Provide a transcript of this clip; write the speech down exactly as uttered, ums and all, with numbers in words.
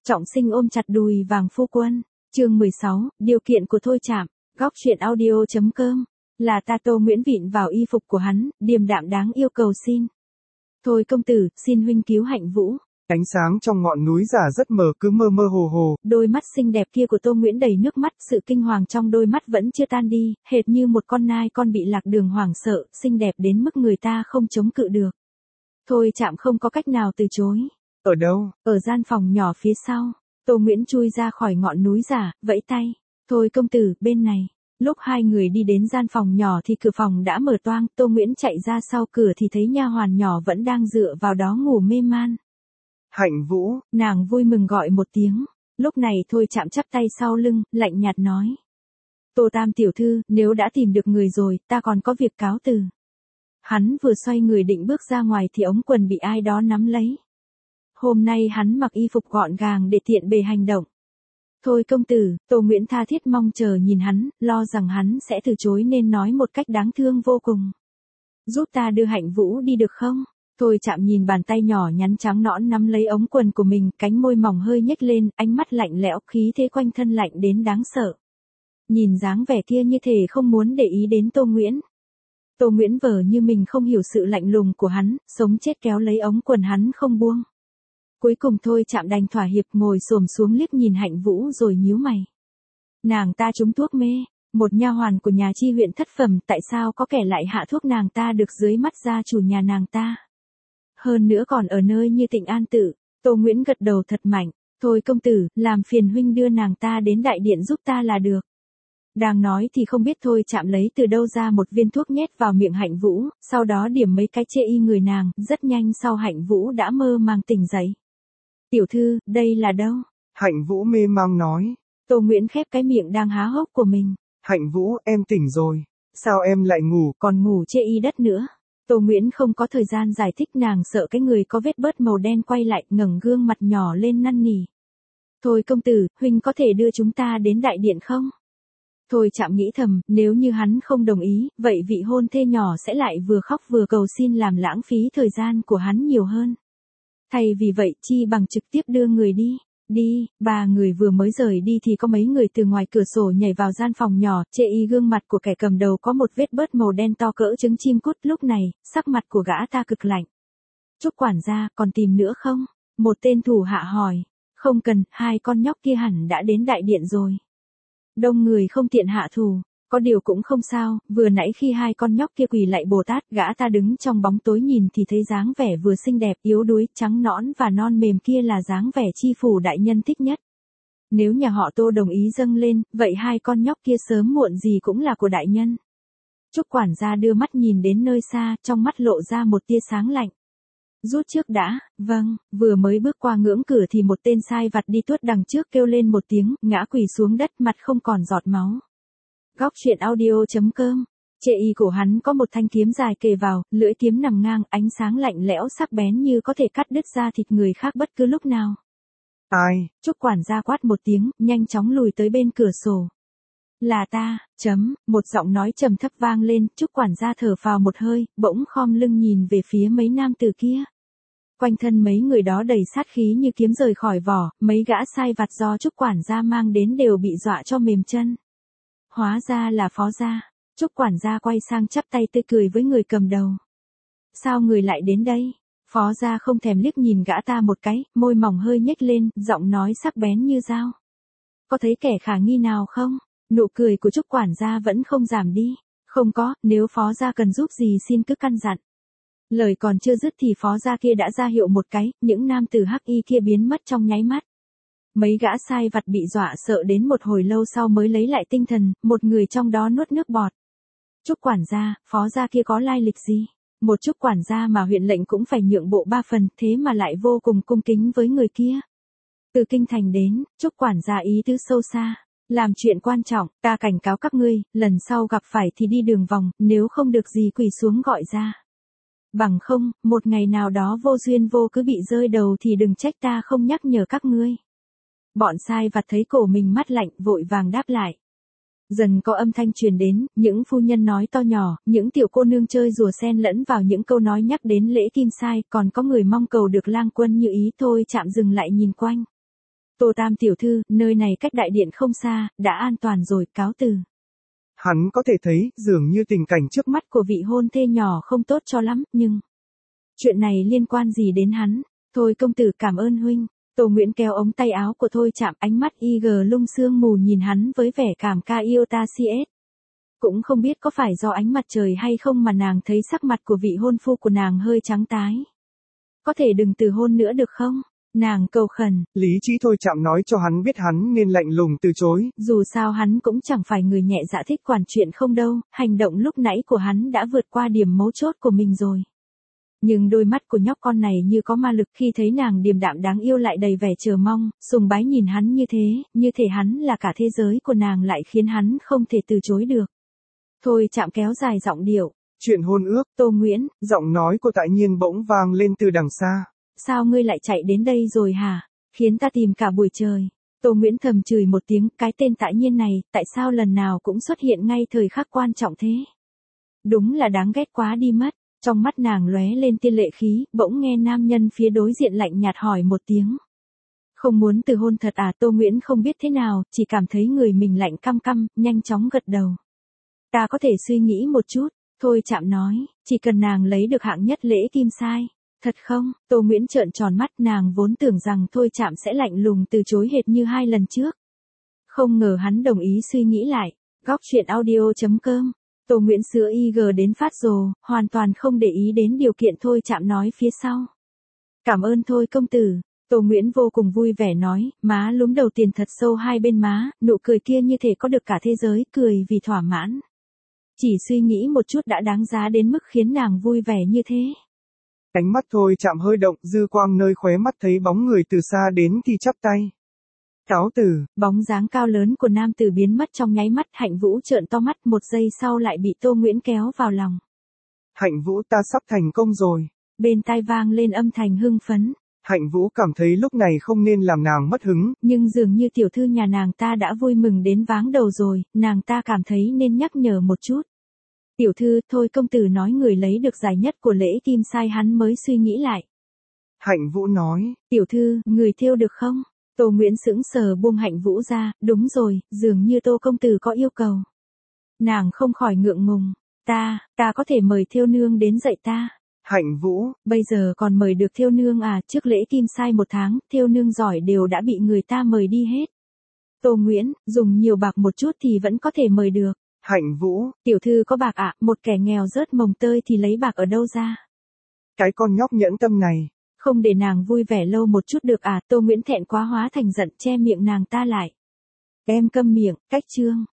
Trọng Sinh ôm chặt đùi vàng phu quân. Chương mười sáu, điều kiện của Thôi Trạm. Góc truyện audio chấm com. Là ta Tô Nguyễn vịn vào y phục của hắn, điềm đạm đáng yêu cầu xin. Thôi công tử, xin huynh cứu Hạnh Vũ. Ánh sáng trong ngọn núi giả rất mờ, cứ mơ mơ hồ hồ. Đôi mắt xinh đẹp kia của Tô Nguyễn đầy nước mắt, sự kinh hoàng trong đôi mắt vẫn chưa tan đi, hệt như một con nai con bị lạc đường hoảng sợ, xinh đẹp đến mức người ta không chống cự được. Thôi Trạm không có cách nào từ chối. Ở đâu? Ở gian phòng nhỏ phía sau. Tô Nguyễn chui ra khỏi ngọn núi giả, vẫy tay. Thôi công tử, bên này. Lúc hai người đi đến gian phòng nhỏ thì cửa phòng đã mở toang, Tô Nguyễn chạy ra sau cửa thì thấy nha hoàn nhỏ vẫn đang dựa vào đó ngủ mê man. Hạnh Vũ. Nàng vui mừng gọi một tiếng. Lúc này Thôi Trạm chắp tay sau lưng, lạnh nhạt nói. Tô Tam tiểu thư, nếu đã tìm được người rồi, ta còn có việc cáo từ. Hắn vừa xoay người định bước ra ngoài thì ống quần bị ai đó nắm lấy. Hôm nay hắn mặc y phục gọn gàng để tiện bề hành động. Thôi công tử, Tô Nguyễn tha thiết mong chờ nhìn hắn, lo rằng hắn sẽ từ chối nên nói một cách đáng thương vô cùng. Giúp ta đưa Hạnh Vũ đi được không? Thôi Trạm nhìn bàn tay nhỏ nhắn trắng nõn nắm lấy ống quần của mình, cánh môi mỏng hơi nhếch lên, ánh mắt lạnh lẽo, khí thế quanh thân lạnh đến đáng sợ. Nhìn dáng vẻ kia như thể không muốn để ý đến Tô Nguyễn. Tô Nguyễn vờ như mình không hiểu sự lạnh lùng của hắn, sống chết kéo lấy ống quần hắn không buông. Cuối cùng Thôi Trạm đành thỏa hiệp, ngồi xổm xuống liếc nhìn Hạnh Vũ rồi nhíu mày. Nàng ta trúng thuốc mê, một nha hoàn của nhà chi huyện thất phẩm, tại sao có kẻ lại hạ thuốc nàng ta được dưới mắt gia chủ nhà nàng ta? Hơn nữa còn ở nơi như Tịnh An Tự. Tô Nguyễn gật đầu thật mạnh. Thôi công tử, làm phiền huynh đưa nàng ta đến đại điện giúp ta là được. Đang nói thì không biết Thôi Trạm lấy từ đâu ra một viên thuốc nhét vào miệng Hạnh Vũ, sau đó điểm mấy cái chê y người nàng, rất nhanh sau Hạnh Vũ đã mơ màng tỉnh dậy. Tiểu thư, đây là đâu? Hạnh Vũ mê mang nói. Tô Nguyễn khép cái miệng đang há hốc của mình. Hạnh Vũ, em tỉnh rồi. Sao em lại ngủ? Còn ngủ chê y đất nữa. Tô Nguyễn không có thời gian giải thích, nàng sợ cái người có vết bớt màu đen quay lại, ngẩng gương mặt nhỏ lên năn nỉ. Thôi công tử, huynh có thể đưa chúng ta đến đại điện không? Thôi Trạm nghĩ thầm, nếu như hắn không đồng ý, vậy vị hôn thê nhỏ sẽ lại vừa khóc vừa cầu xin làm lãng phí thời gian của hắn nhiều hơn. Thay vì vậy chi bằng trực tiếp đưa người đi. Đi, ba người vừa mới rời đi thì có mấy người từ ngoài cửa sổ nhảy vào gian phòng nhỏ, chê y gương mặt của kẻ cầm đầu có một vết bớt màu đen to cỡ trứng chim cút. Lúc này, sắc mặt của gã ta cực lạnh. Trúc quản gia, còn tìm nữa không? Một tên thủ hạ hỏi. Không cần, hai con nhóc kia hẳn đã đến đại điện rồi. Đông người không tiện hạ thủ. Có điều cũng không sao, vừa nãy khi hai con nhóc kia quỳ lạy Bồ Tát, gã ta đứng trong bóng tối nhìn thì thấy dáng vẻ vừa xinh đẹp, yếu đuối, trắng nõn và non mềm kia là dáng vẻ chi phủ đại nhân thích nhất. Nếu nhà họ Tô đồng ý dâng lên, vậy hai con nhóc kia sớm muộn gì cũng là của đại nhân. Trúc quản gia đưa mắt nhìn đến nơi xa, trong mắt lộ ra một tia sáng lạnh. Rút trước đã, vâng, vừa mới bước qua ngưỡng cửa thì một tên sai vặt đi tuốt đằng trước kêu lên một tiếng, ngã quỳ xuống đất, mặt không còn giọt máu. Góc truyện audio chấm com. Chê y cổ hắn có một thanh kiếm dài kề vào, lưỡi kiếm nằm ngang, ánh sáng lạnh lẽo sắc bén như có thể cắt đứt da thịt người khác bất cứ lúc nào. Ai? Trúc quản gia quát một tiếng, nhanh chóng lùi tới bên cửa sổ. Là ta, chấm, một giọng nói trầm thấp vang lên, Trúc quản gia thở phào một hơi, bỗng khom lưng nhìn về phía mấy nam tử kia. Quanh thân mấy người đó đầy sát khí như kiếm rời khỏi vỏ, mấy gã sai vặt do Trúc quản gia mang đến đều bị dọa cho mềm chân. Hóa ra là Phó gia. Trúc quản gia quay sang chắp tay tươi cười với người cầm đầu. Sao người lại đến đây? Phó gia không thèm liếc nhìn gã ta một cái, môi mỏng hơi nhếch lên, giọng nói sắc bén như dao. Có thấy kẻ khả nghi nào không? Nụ cười của Trúc quản gia vẫn không giảm đi. Không có, nếu Phó gia cần giúp gì xin cứ căn dặn. Lời còn chưa dứt thì Phó gia kia đã ra hiệu một cái, những nam tử hắc y kia biến mất trong nháy mắt. Mấy gã sai vặt bị dọa sợ đến một hồi lâu sau mới lấy lại tinh thần, một người trong đó nuốt nước bọt. Trúc quản gia, Phó gia kia có lai lịch gì? Một Trúc quản gia mà huyện lệnh cũng phải nhượng bộ ba phần, thế mà lại vô cùng cung kính với người kia. Từ kinh thành đến, Trúc quản gia ý tứ sâu xa. Làm chuyện quan trọng, ta cảnh cáo các ngươi, lần sau gặp phải thì đi đường vòng, nếu không được gì quỳ xuống gọi ra. Bằng không, một ngày nào đó vô duyên vô cứ bị rơi đầu thì đừng trách ta không nhắc nhở các ngươi. Bọn sai vặt thấy cổ mình mát lạnh, vội vàng đáp lại. Dần có âm thanh truyền đến, những phu nhân nói to nhỏ, những tiểu cô nương chơi rùa xen lẫn vào những câu nói nhắc đến lễ kim sai, còn có người mong cầu được lang quân như ý. Thôi Trạm dừng lại nhìn quanh. Tô Tam tiểu thư, nơi này cách đại điện không xa, đã an toàn rồi, cáo từ. Hắn có thể thấy, dường như tình cảnh trước Mắt của vị hôn thê nhỏ không tốt cho lắm, nhưng... Chuyện này liên quan gì đến hắn? Thôi công tử cảm ơn huynh. Tô Nguyễn kéo ống tay áo của Thôi Chạm, ánh mắt y gờ lung sương mù nhìn hắn với vẻ cảm ca yêu ta si ết. Cũng không biết có phải do ánh mặt trời hay không mà nàng thấy sắc mặt của vị hôn phu của nàng hơi trắng tái. Có thể đừng từ hôn nữa được không? Nàng cầu khẩn. Lý trí Thôi Chạm nói cho hắn biết hắn nên lạnh lùng từ chối. Dù sao hắn cũng chẳng phải người nhẹ dạ thích quản chuyện không đâu, hành động lúc nãy của hắn đã vượt qua điểm mấu chốt của mình rồi. Nhưng đôi mắt của nhóc con này như có ma lực, khi thấy nàng điềm đạm đáng yêu lại đầy vẻ chờ mong, sùng bái nhìn hắn như thế, như thể hắn là cả thế giới của nàng, lại khiến hắn không thể từ chối được. Thôi Chạm kéo dài giọng điệu. Chuyện hôn ước. Tô Nguyễn. Giọng nói của Tại Nhiên bỗng vang lên từ đằng xa. Sao ngươi lại chạy đến đây rồi hả? Khiến ta tìm cả buổi trời. Tô Nguyễn thầm chửi một tiếng, cái tên Tại Nhiên này, tại sao lần nào cũng xuất hiện ngay thời khắc quan trọng thế? Đúng là đáng ghét quá đi mất. Trong mắt nàng lóe lên tia lệ khí, bỗng nghe nam nhân phía đối diện lạnh nhạt hỏi một tiếng. Không muốn từ hôn thật à? Tô Nguyễn không biết thế nào, chỉ cảm thấy người mình lạnh căm căm, nhanh chóng gật đầu. Ta có thể suy nghĩ một chút. Thôi Chạm nói, chỉ cần nàng lấy được hạng nhất lễ kim sai. Thật không? Tô Nguyễn trợn tròn mắt, nàng vốn tưởng rằng Thôi Chạm sẽ lạnh lùng từ chối hệt như hai lần trước. Không ngờ hắn đồng ý suy nghĩ lại. Góc truyện audio chấm com. Tô Nguyễn sửa i giê đến phát rồ, hoàn toàn không để ý đến điều kiện Thôi Chạm nói phía sau. Cảm ơn Thôi công tử. Tô Nguyễn vô cùng vui vẻ nói, má lúm đầu tiền thật sâu hai bên má, nụ cười kia như thể có được cả thế giới, cười vì thỏa mãn. Chỉ suy nghĩ một chút đã đáng giá đến mức khiến nàng vui vẻ như thế. Ánh mắt Thôi Chạm hơi động, dư quang nơi khóe mắt thấy bóng người từ xa đến thì chắp tay. Cáo từ. Bóng dáng cao lớn của nam tử biến mất trong nháy mắt, Hạnh Vũ trợn to mắt, một giây sau lại bị Tô Nguyễn kéo vào lòng. Hạnh Vũ, ta sắp thành công rồi. Bên tai vang lên âm thanh hưng phấn. Hạnh Vũ cảm thấy lúc này không nên làm nàng mất hứng. Nhưng dường như tiểu thư nhà nàng ta đã vui mừng đến váng đầu rồi, nàng ta cảm thấy nên nhắc nhở một chút. Tiểu thư, Thôi công tử nói người lấy được giải nhất của lễ kim sai, hắn mới suy nghĩ lại. Hạnh Vũ nói. Tiểu thư, người thêu được không? Tô Nguyễn sững sờ buông Hạnh Vũ ra, đúng rồi, dường như Tô công tử có yêu cầu. Nàng không khỏi ngượng ngùng. Ta, ta có thể mời thêu nương đến dạy ta. Hạnh Vũ. Bây giờ còn mời được thêu nương à? Trước lễ kim sai một tháng, thêu nương giỏi đều đã bị người ta mời đi hết. Tô Nguyễn, dùng nhiều bạc một chút thì vẫn có thể mời được. Hạnh Vũ. Tiểu thư có bạc ạ? À? Một kẻ nghèo rớt mồng tơi thì lấy bạc ở đâu ra? Cái con nhóc nhẫn tâm này. Không để nàng vui vẻ lâu một chút được à? Tô Nguyễn thẹn quá hóa thành giận, che miệng nàng ta lại. Em câm miệng, cách chương.